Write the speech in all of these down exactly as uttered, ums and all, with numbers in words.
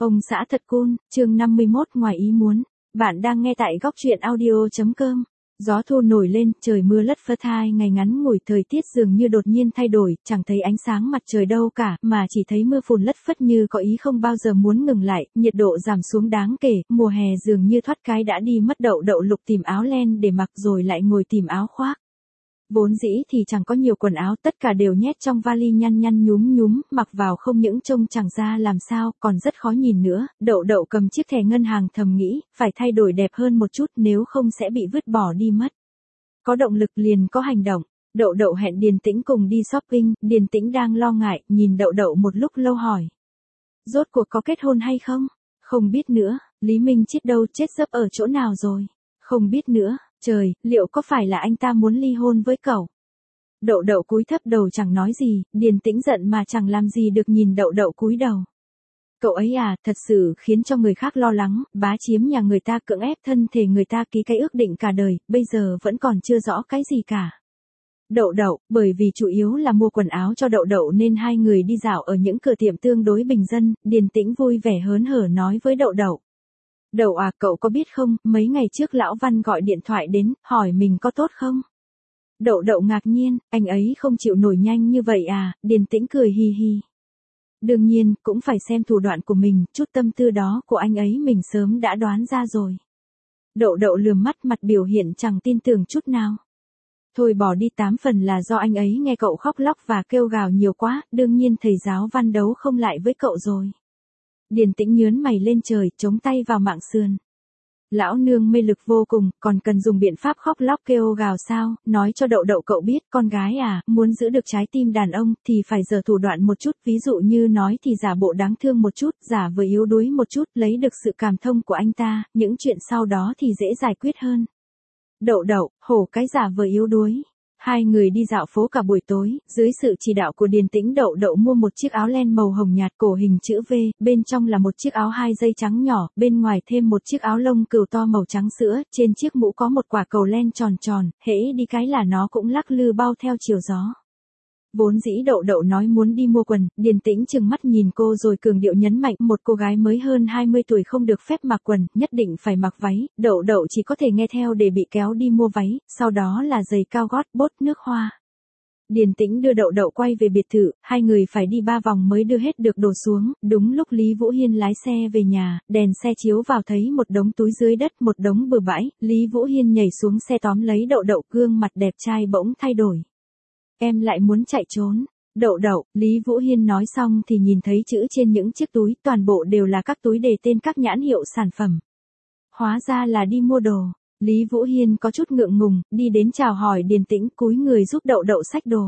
Ông xã thật cool, chương năm mươi mốt ngoài ý muốn. Bạn đang nghe tại góc truyện audio chấm com. Gió thu nổi lên, trời mưa lất phất, hai ngày ngắn ngủi thời tiết dường như đột nhiên thay đổi, chẳng thấy ánh sáng mặt trời đâu cả, mà chỉ thấy mưa phùn lất phất như có ý không bao giờ muốn ngừng lại, nhiệt độ giảm xuống đáng kể, mùa hè dường như thoát cái đã đi mất. Đậu đậu lục tìm áo len để mặc rồi lại ngồi tìm áo khoác. Vốn dĩ thì chẳng có nhiều quần áo, tất cả đều nhét trong vali nhăn nhăn nhúm nhúm, mặc vào không những trông chẳng ra làm sao, còn rất khó nhìn nữa. Đậu đậu cầm chiếc thẻ ngân hàng thầm nghĩ, phải thay đổi đẹp hơn một chút nếu không sẽ bị vứt bỏ đi mất. Có động lực liền có hành động. Đậu đậu hẹn Điền Tĩnh cùng đi shopping, Điền Tĩnh đang lo ngại, nhìn đậu đậu một lúc lâu hỏi. Rốt cuộc có kết hôn hay không? Không biết nữa, Lý Minh Chiết đâu, chết dấp ở chỗ nào rồi? Không biết nữa. Trời, liệu có phải là anh ta muốn ly hôn với cậu? Đậu đậu cúi thấp đầu chẳng nói gì, Điền Tĩnh giận mà chẳng làm gì được nhìn đậu đậu cúi đầu. Cậu ấy à, thật sự khiến cho người khác lo lắng, bá chiếm nhà người ta, cưỡng ép thân thể người ta, ký cái ước định cả đời, bây giờ vẫn còn chưa rõ cái gì cả. Đậu đậu, bởi vì chủ yếu là mua quần áo cho đậu đậu nên hai người đi dạo ở những cửa tiệm tương đối bình dân, Điền Tĩnh vui vẻ hớn hở nói với đậu đậu. Đậu à, cậu có biết không, mấy ngày trước lão Văn gọi điện thoại đến, hỏi mình có tốt không? Đậu đậu ngạc nhiên, anh ấy không chịu nổi nhanh như vậy à, Điền Tĩnh cười hì hì. Đương nhiên, cũng phải xem thủ đoạn của mình, chút tâm tư đó của anh ấy mình sớm đã đoán ra rồi. Đậu đậu lườm mắt, mặt biểu hiện chẳng tin tưởng chút nào. Thôi bỏ đi, tám phần là do anh ấy nghe cậu khóc lóc và kêu gào nhiều quá, đương nhiên thầy giáo Văn đấu không lại với cậu rồi. Điền Tĩnh nhướn mày lên trời, chống tay vào mạng sườn. Lão nương mê lực vô cùng, còn cần dùng biện pháp khóc lóc kêu gào sao, nói cho đậu đậu cậu biết, con gái à, muốn giữ được trái tim đàn ông, thì phải giở thủ đoạn một chút, ví dụ như nói thì giả bộ đáng thương một chút, giả vờ yếu đuối một chút, lấy được sự cảm thông của anh ta, những chuyện sau đó thì dễ giải quyết hơn. Đậu đậu, hổ cái giả vờ yếu đuối. Hai người đi dạo phố cả buổi tối, dưới sự chỉ đạo của Điền Tĩnh, đậu đậu mua một chiếc áo len màu hồng nhạt, cổ hình chữ V, bên trong là một chiếc áo hai dây trắng nhỏ, bên ngoài thêm một chiếc áo lông cừu to màu trắng sữa, trên chiếc mũ có một quả cầu len tròn tròn, hễ đi cái là nó cũng lắc lư bao theo chiều gió. Vốn dĩ đậu đậu nói muốn đi mua quần, Điền Tĩnh trừng mắt nhìn cô rồi cường điệu nhấn mạnh, một cô gái mới hơn hai mươi tuổi không được phép mặc quần, nhất định phải mặc váy, đậu đậu chỉ có thể nghe theo để bị kéo đi mua váy, sau đó là giày cao gót, bốt nước hoa. Điền Tĩnh đưa đậu đậu quay về biệt thự, hai người phải đi ba vòng mới đưa hết được đồ xuống, đúng lúc Lý Vũ Hiên lái xe về nhà, đèn xe chiếu vào thấy một đống túi dưới đất, một đống bừa bãi, Lý Vũ Hiên nhảy xuống xe tóm lấy đậu đậu, gương mặt đẹp trai bỗng thay đổi. Em lại muốn chạy trốn. Đậu đậu, Lý Vũ Hiên nói xong thì nhìn thấy chữ trên những chiếc túi, toàn bộ đều là các túi đề tên các nhãn hiệu sản phẩm. Hóa ra là đi mua đồ. Lý Vũ Hiên có chút ngượng ngùng, đi đến chào hỏi Điền Tĩnh, cúi người giúp đậu đậu xách đồ.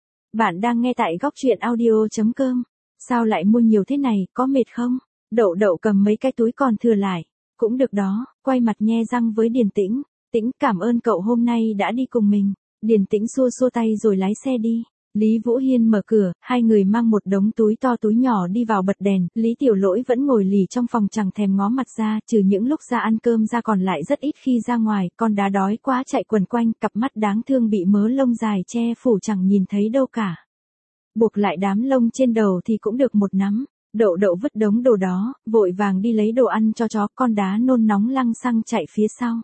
Bạn đang nghe tại góc truyện audio chấm com. Sao lại mua nhiều thế này, có mệt không? Đậu đậu cầm mấy cái túi còn thừa lại. Cũng được đó, quay mặt nhe răng với Điền Tĩnh. Tĩnh, cảm ơn cậu hôm nay đã đi cùng mình. Điền Tĩnh xua xua tay rồi lái xe đi. Lý Vũ Hiên mở cửa, hai người mang một đống túi to túi nhỏ đi vào bật đèn, Lý Tiểu Lỗi vẫn ngồi lì trong phòng chẳng thèm ngó mặt ra, trừ những lúc ra ăn cơm ra còn lại rất ít khi ra ngoài, con đá đói quá chạy quần quanh, cặp mắt đáng thương bị mớ lông dài che phủ chẳng nhìn thấy đâu cả. Buộc lại đám lông trên đầu thì cũng được một nắm. Đậu đậu vứt đống đồ đó, vội vàng đi lấy đồ ăn cho chó, con đá nôn nóng lăng xăng chạy phía sau.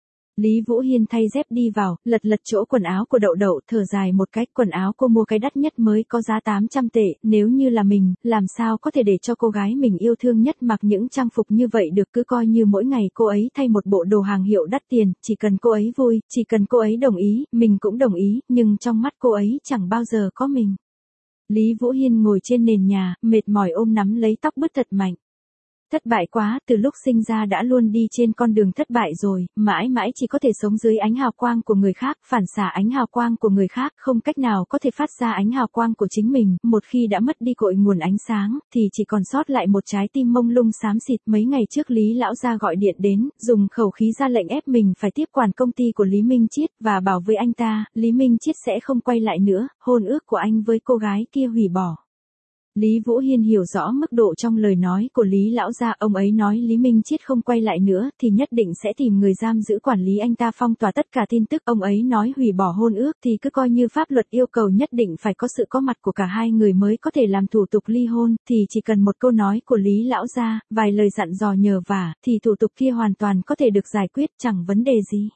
Lý Vũ Hiên thay dép đi vào, lật lật chỗ quần áo của đậu đậu, thở dài một cách, quần áo cô mua cái đắt nhất mới có giá tám trăm tệ, nếu như là mình, làm sao có thể để cho cô gái mình yêu thương nhất mặc những trang phục như vậy được, cứ coi như mỗi ngày cô ấy thay một bộ đồ hàng hiệu đắt tiền, chỉ cần cô ấy vui, chỉ cần cô ấy đồng ý, mình cũng đồng ý, nhưng trong mắt cô ấy chẳng bao giờ có mình. Lý Vũ Hiên ngồi trên nền nhà, mệt mỏi ôm nắm lấy tóc bứt thật mạnh. Thất bại quá, từ lúc sinh ra đã luôn đi trên con đường thất bại rồi, mãi mãi chỉ có thể sống dưới ánh hào quang của người khác, phản xạ ánh hào quang của người khác, không cách nào có thể phát ra ánh hào quang của chính mình, một khi đã mất đi cội nguồn ánh sáng, thì chỉ còn sót lại một trái tim mông lung xám xịt. Mấy ngày trước Lý lão gia gọi điện đến, dùng khẩu khí ra lệnh ép mình phải tiếp quản công ty của Lý Minh Chiết, và bảo với anh ta, Lý Minh Chiết sẽ không quay lại nữa, hôn ước của anh với cô gái kia hủy bỏ. Lý Vũ Hiên hiểu rõ mức độ trong lời nói của Lý lão gia, ông ấy nói Lý Minh Chiết không quay lại nữa thì nhất định sẽ tìm người giam giữ quản lý anh ta, phong tỏa tất cả tin tức. Ông ấy nói hủy bỏ hôn ước thì cứ coi như pháp luật yêu cầu nhất định phải có sự có mặt của cả hai người mới có thể làm thủ tục ly hôn, thì chỉ cần một câu nói của Lý lão gia, vài lời dặn dò nhờ vả, thì thủ tục kia hoàn toàn có thể được giải quyết, chẳng vấn đề gì.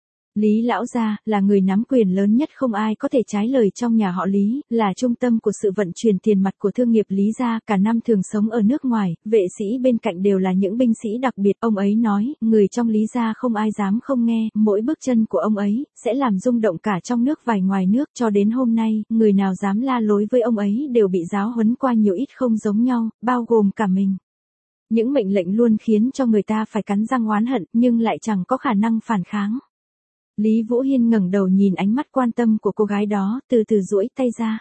Lý lão gia là người nắm quyền lớn nhất, không ai có thể trái lời trong nhà họ Lý, là trung tâm của sự vận chuyển tiền mặt của thương nghiệp Lý gia, cả năm thường sống ở nước ngoài, vệ sĩ bên cạnh đều là những binh sĩ đặc biệt. Ông ấy nói, người trong Lý gia không ai dám không nghe, mỗi bước chân của ông ấy sẽ làm rung động cả trong nước vài ngoài nước. Cho đến hôm nay, người nào dám la lối với ông ấy đều bị giáo huấn qua nhiều ít không giống nhau, bao gồm cả mình. Những mệnh lệnh luôn khiến cho người ta phải cắn răng oán hận, nhưng lại chẳng có khả năng phản kháng. Lý Vũ Hiên ngẩng đầu nhìn ánh mắt quan tâm của cô gái đó, từ từ duỗi tay ra.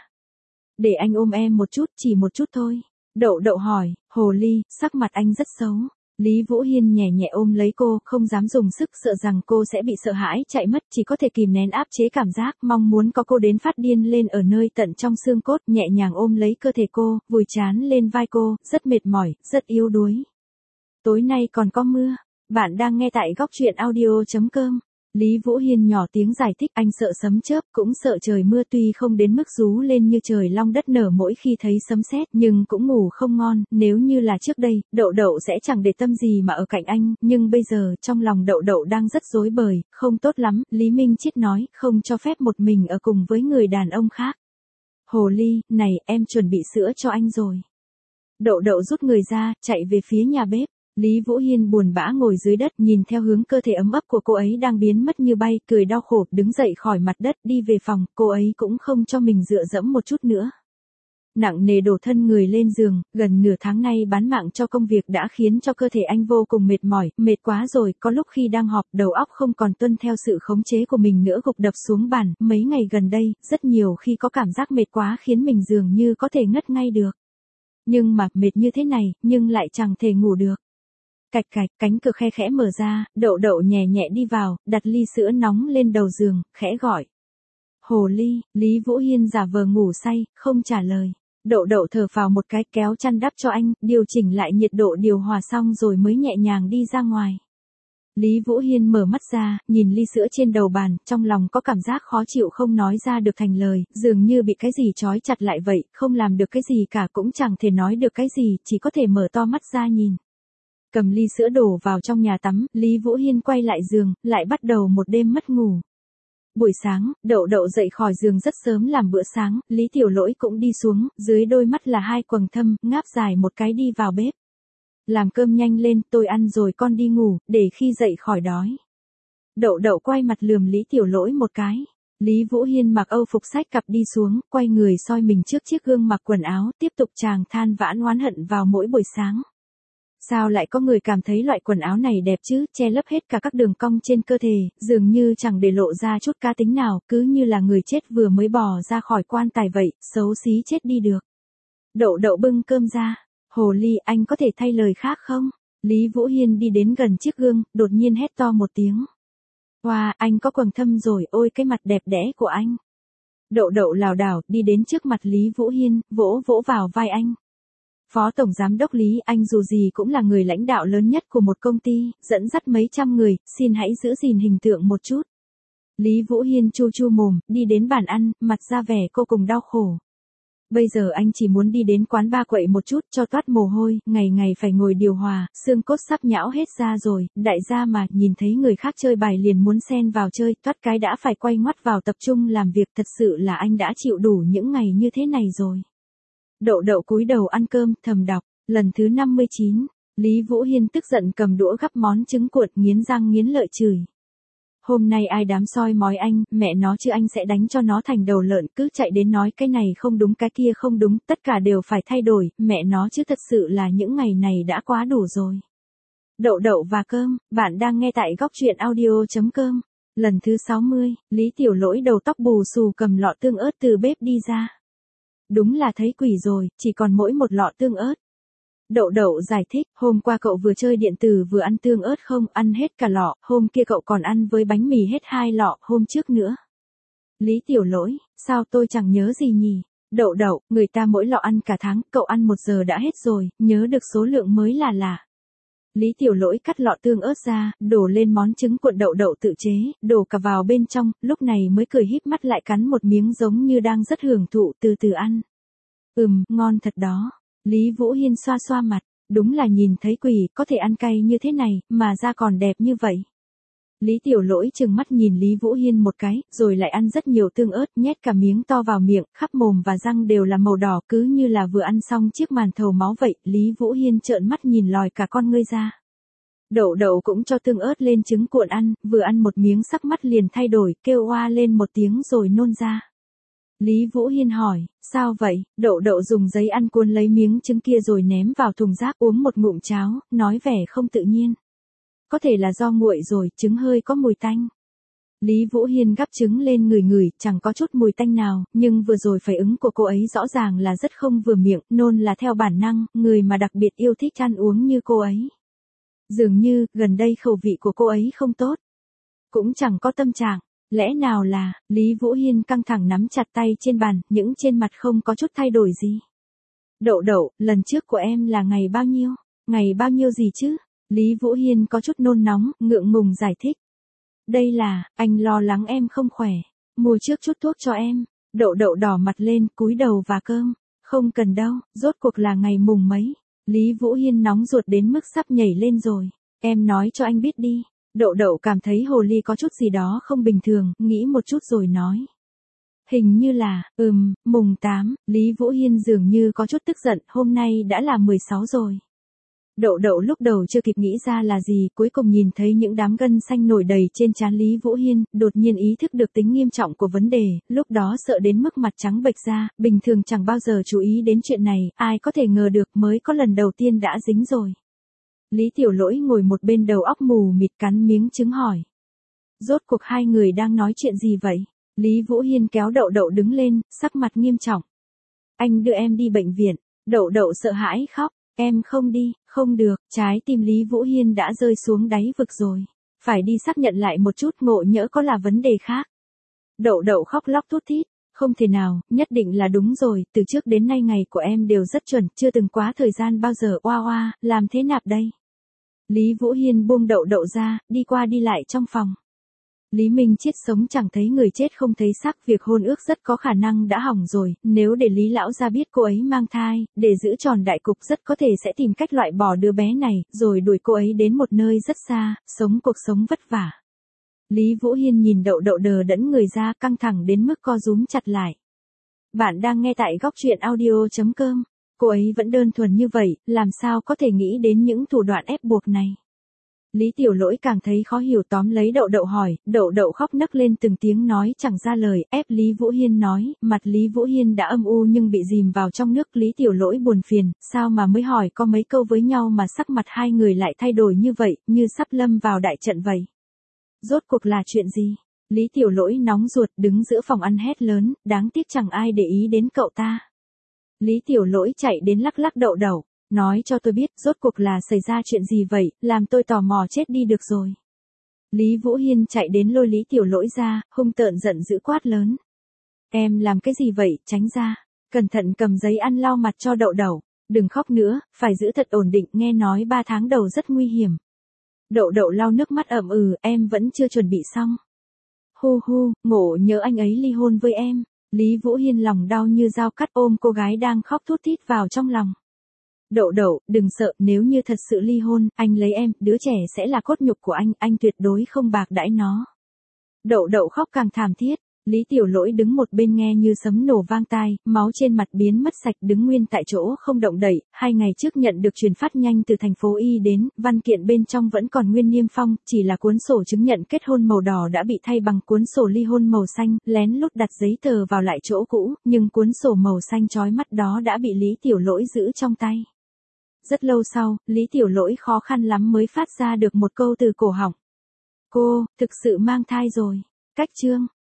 Để anh ôm em một chút, chỉ một chút thôi. Đậu Đậu hỏi, hồ ly, sắc mặt anh rất xấu. Lý Vũ Hiên nhẹ nhẹ ôm lấy cô, không dám dùng sức, sợ rằng cô sẽ bị sợ hãi chạy mất, chỉ có thể kìm nén áp chế cảm giác, mong muốn có cô đến phát điên lên ở nơi tận trong xương cốt, nhẹ nhàng ôm lấy cơ thể cô, vùi trán lên vai cô, rất mệt mỏi, rất yếu đuối. Tối nay còn có mưa. Bạn đang nghe tại góc truyện audio chấm com. Lý Vũ Hiên nhỏ tiếng giải thích, anh sợ sấm chớp, cũng sợ trời mưa, tuy không đến mức rú lên như trời long đất nở mỗi khi thấy sấm sét, nhưng cũng ngủ không ngon. Nếu như là trước đây, Đậu Đậu sẽ chẳng để tâm gì mà ở cạnh anh, nhưng bây giờ, trong lòng Đậu Đậu đang rất rối bời, không tốt lắm. Lý Minh Chiết nói, không cho phép một mình ở cùng với người đàn ông khác. Hồ ly, này, em chuẩn bị sữa cho anh rồi. Đậu Đậu rút người ra, chạy về phía nhà bếp. Lý Vũ Hiên buồn bã ngồi dưới đất, nhìn theo hướng cơ thể ấm ấp của cô ấy đang biến mất như bay, cười đau khổ, đứng dậy khỏi mặt đất, đi về phòng. Cô ấy cũng không cho mình dựa dẫm một chút nữa. Nặng nề đổ thân người lên giường, gần nửa tháng nay bán mạng cho công việc đã khiến cho cơ thể anh vô cùng mệt mỏi, mệt quá rồi, có lúc khi đang họp, đầu óc không còn tuân theo sự khống chế của mình nữa, gục đập xuống bàn. Mấy ngày gần đây, rất nhiều khi có cảm giác mệt quá khiến mình dường như có thể ngất ngay được. Nhưng mà, mệt như thế này, nhưng lại chẳng thể ngủ được. Cạch cạch, cánh cửa khe khẽ mở ra, Đậu Đậu nhẹ nhẹ đi vào, đặt ly sữa nóng lên đầu giường, khẽ gọi. Hồ ly, Lý Vũ Hiên giả vờ ngủ say, không trả lời. Đậu Đậu thở phào một cái, kéo chăn đắp cho anh, điều chỉnh lại nhiệt độ điều hòa xong rồi mới nhẹ nhàng đi ra ngoài. Lý Vũ Hiên mở mắt ra, nhìn ly sữa trên đầu bàn, trong lòng có cảm giác khó chịu không nói ra được thành lời, dường như bị cái gì trói chặt lại vậy, không làm được cái gì cả, cũng chẳng thể nói được cái gì, chỉ có thể mở to mắt ra nhìn. Cầm ly sữa đổ vào trong nhà tắm, Lý Vũ Hiên quay lại giường, lại bắt đầu một đêm mất ngủ. Buổi sáng, Đậu Đậu dậy khỏi giường rất sớm làm bữa sáng, Lý Tiểu Lỗi cũng đi xuống, dưới đôi mắt là hai quầng thâm, ngáp dài một cái đi vào bếp. Làm cơm nhanh lên, tôi ăn rồi con đi ngủ, để khi dậy khỏi đói. Đậu Đậu quay mặt lườm Lý Tiểu Lỗi một cái. Lý Vũ Hiên mặc âu phục xách cặp đi xuống, quay người soi mình trước chiếc gương mặc quần áo, tiếp tục chàng than vãn oán hận vào mỗi buổi sáng. Sao lại có người cảm thấy loại quần áo này đẹp chứ, che lấp hết cả các đường cong trên cơ thể, dường như chẳng để lộ ra chút cá tính nào, cứ như là người chết vừa mới bò ra khỏi quan tài vậy, xấu xí chết đi được. Đậu Đậu bưng cơm ra, hồ ly, anh có thể thay lời khác không? Lý Vũ Hiên đi đến gần chiếc gương, đột nhiên hét to một tiếng. Wow, anh có quầng thâm rồi, ôi cái mặt đẹp đẽ của anh. Đậu Đậu lảo đảo, đi đến trước mặt Lý Vũ Hiên, vỗ vỗ vào vai anh. Phó Tổng Giám đốc Lý, anh dù gì cũng là người lãnh đạo lớn nhất của một công ty, dẫn dắt mấy trăm người, xin hãy giữ gìn hình tượng một chút. Lý Vũ Hiên chu chu mồm, đi đến bàn ăn, mặt ra vẻ cô cùng đau khổ. Bây giờ anh chỉ muốn đi đến quán ba quậy một chút cho toát mồ hôi, ngày ngày phải ngồi điều hòa, xương cốt sắp nhão hết ra rồi, đại gia mà, nhìn thấy người khác chơi bài liền muốn xen vào chơi, toát cái đã phải quay ngoắt vào tập trung làm việc, thật sự là anh đã chịu đủ những ngày như thế này rồi. Đậu Đậu cúi đầu ăn cơm, thầm đọc, lần thứ năm mươi chín, Lý Vũ Hiên tức giận cầm đũa gắp món trứng cuộn, nghiến răng nghiến lợi chửi. Hôm nay ai dám soi mói anh, mẹ nó chứ anh sẽ đánh cho nó thành đầu lợn, cứ chạy đến nói cái này không đúng cái kia không đúng, tất cả đều phải thay đổi, mẹ nó chứ thật sự là những ngày này đã quá đủ rồi. Đậu Đậu và cơm, bạn đang nghe tại góc truyện audio chấm com. Lần thứ sáu mươi, Lý Tiểu Lỗi đầu tóc bù xù cầm lọ tương ớt từ bếp đi ra. Đúng là thấy quỷ rồi, chỉ còn mỗi một lọ tương ớt. Đậu Đậu giải thích, hôm qua cậu vừa chơi điện tử vừa ăn tương ớt không, ăn hết cả lọ, hôm kia cậu còn ăn với bánh mì hết hai lọ, hôm trước nữa. Lý Tiểu Lỗi, sao tôi chẳng nhớ gì nhỉ? Đậu đậu, người ta mỗi lọ ăn cả tháng, cậu ăn một giờ đã hết rồi, nhớ được số lượng mới là lạ. Lý Tiểu Lỗi cắt lọ tương ớt ra, đổ lên món trứng cuộn đậu đậu tự chế, đổ cả vào bên trong, lúc này mới cười híp mắt lại cắn một miếng giống như đang rất hưởng thụ từ từ ăn. Ừm, ngon thật đó. Lý Vũ Hiên xoa xoa mặt, đúng là nhìn thấy quỷ, có thể ăn cay như thế này, mà da còn đẹp như vậy. Lý Tiểu Lỗi trừng mắt nhìn Lý Vũ Hiên một cái, rồi lại ăn rất nhiều tương ớt, nhét cả miếng to vào miệng, khắp mồm và răng đều là màu đỏ, cứ như là vừa ăn xong chiếc màn thầu máu vậy. Lý Vũ Hiên trợn mắt nhìn lòi cả con ngươi ra. Đậu đậu cũng cho tương ớt lên trứng cuộn ăn, vừa ăn một miếng sắc mắt liền thay đổi, kêu oa lên một tiếng rồi nôn ra. Lý Vũ Hiên hỏi, sao vậy? Đậu đậu dùng giấy ăn cuốn lấy miếng trứng kia rồi ném vào thùng rác, uống một ngụm cháo, nói vẻ không tự nhiên. Có thể là do nguội rồi, trứng hơi có mùi tanh. Lý Vũ Hiên gắp trứng lên ngửi ngửi, chẳng có chút mùi tanh nào, nhưng vừa rồi phản ứng của cô ấy rõ ràng là rất không vừa miệng, nôn là theo bản năng, người mà đặc biệt yêu thích ăn uống như cô ấy. Dường như, gần đây khẩu vị của cô ấy không tốt. Cũng chẳng có tâm trạng, lẽ nào là, Lý Vũ Hiên căng thẳng nắm chặt tay trên bàn, những trên mặt không có chút thay đổi gì. Đậu đậu, lần trước của em là ngày bao nhiêu? Ngày bao nhiêu gì chứ? Lý Vũ Hiên có chút nôn nóng, ngượng ngùng giải thích. Đây là, anh lo lắng em không khỏe, mua trước chút thuốc cho em. Đậu đậu đỏ mặt lên, cúi đầu và cơm. Không cần đâu, rốt cuộc là ngày mùng mấy. Lý Vũ Hiên nóng ruột đến mức sắp nhảy lên rồi. Em nói cho anh biết đi. Đậu đậu cảm thấy hồ ly có chút gì đó không bình thường, nghĩ một chút rồi nói. Hình như là, ừm, mùng tám, Lý Vũ Hiên dường như có chút tức giận, hôm nay đã là mười sáu rồi. Đậu đậu lúc đầu chưa kịp nghĩ ra là gì, cuối cùng nhìn thấy những đám gân xanh nổi đầy trên trán Lý Vũ Hiên, đột nhiên ý thức được tính nghiêm trọng của vấn đề, lúc đó sợ đến mức mặt trắng bệch ra, bình thường chẳng bao giờ chú ý đến chuyện này, ai có thể ngờ được mới có lần đầu tiên đã dính rồi. Lý Tiểu Lỗi ngồi một bên đầu óc mù mịt cắn miếng trứng hỏi. Rốt cuộc hai người đang nói chuyện gì vậy? Lý Vũ Hiên kéo đậu đậu đứng lên, sắc mặt nghiêm trọng. Anh đưa em đi bệnh viện. Đậu đậu sợ hãi khóc. Em không đi, không được, trái tim Lý Vũ Hiên đã rơi xuống đáy vực rồi. Phải đi xác nhận lại một chút, ngộ nhỡ có là vấn đề khác. Đậu đậu khóc lóc thút thít. Không thể nào, nhất định là đúng rồi, từ trước đến nay ngày của em đều rất chuẩn, chưa từng quá thời gian bao giờ. Oa oa, làm thế nạp đây? Lý Vũ Hiên buông đậu đậu ra, đi qua đi lại trong phòng. Lý Minh Chiết sống chẳng thấy người chết không thấy xác, việc hôn ước rất có khả năng đã hỏng rồi, nếu để Lý lão gia biết cô ấy mang thai, để giữ tròn đại cục rất có thể sẽ tìm cách loại bỏ đứa bé này, rồi đuổi cô ấy đến một nơi rất xa, sống cuộc sống vất vả. Lý Vũ Hiên nhìn đậu đậu đờ đẫn người ra, căng thẳng đến mức co rúm chặt lại. Bạn đang nghe tại góc truyện audio chấm com. Cô ấy vẫn đơn thuần như vậy, làm sao có thể nghĩ đến những thủ đoạn ép buộc này. Lý Tiểu Lỗi càng thấy khó hiểu, tóm lấy đậu đậu hỏi, đậu đậu khóc nấc lên từng tiếng nói chẳng ra lời, ép Lý Vũ Hiên nói, mặt Lý Vũ Hiên đã âm u nhưng bị dìm vào trong nước. Lý Tiểu Lỗi buồn phiền, sao mà mới hỏi có mấy câu với nhau mà sắc mặt hai người lại thay đổi như vậy, như sắp lâm vào đại trận vậy. Rốt cuộc là chuyện gì? Lý Tiểu Lỗi nóng ruột đứng giữa phòng ăn hét lớn, đáng tiếc chẳng ai để ý đến cậu ta. Lý Tiểu Lỗi chạy đến lắc lắc đậu đậu. Nói cho tôi biết, rốt cuộc là xảy ra chuyện gì vậy, làm tôi tò mò chết đi được rồi. Lý Vũ Hiên chạy đến lôi Lý Tiểu Lỗi ra, hung tợn giận dữ quát lớn. Em làm cái gì vậy, tránh ra. Cẩn thận cầm giấy ăn lau mặt cho đậu đậu. Đừng khóc nữa, phải giữ thật ổn định, nghe nói ba tháng đầu rất nguy hiểm. Đậu đậu lau nước mắt ậm ừ, em vẫn chưa chuẩn bị xong. Hu hu, ngộ nhớ anh ấy ly hôn với em. Lý Vũ Hiên lòng đau như dao cắt, ôm cô gái đang khóc thút thít vào trong lòng. Đậu đậu, đừng sợ, nếu như thật sự ly hôn, anh lấy em, đứa trẻ sẽ là cốt nhục của anh, anh tuyệt đối không bạc đãi nó. Đậu đậu khóc càng thảm thiết, Lý Tiểu Lỗi đứng một bên nghe như sấm nổ vang tai, máu trên mặt biến mất sạch, đứng nguyên tại chỗ không động đậy. Hai ngày trước nhận được truyền phát nhanh từ thành phố Y đến, văn kiện bên trong vẫn còn nguyên niêm phong, chỉ là cuốn sổ chứng nhận kết hôn màu đỏ đã bị thay bằng cuốn sổ ly hôn màu xanh, lén lút đặt giấy tờ vào lại chỗ cũ, nhưng cuốn sổ màu xanh chói mắt đó đã bị Lý Tiểu Lỗi giữ trong tay. Rất lâu sau, Lý Tiểu Lỗi khó khăn lắm mới phát ra được một câu từ cổ họng. Cô, thực sự mang thai rồi. Cách chương.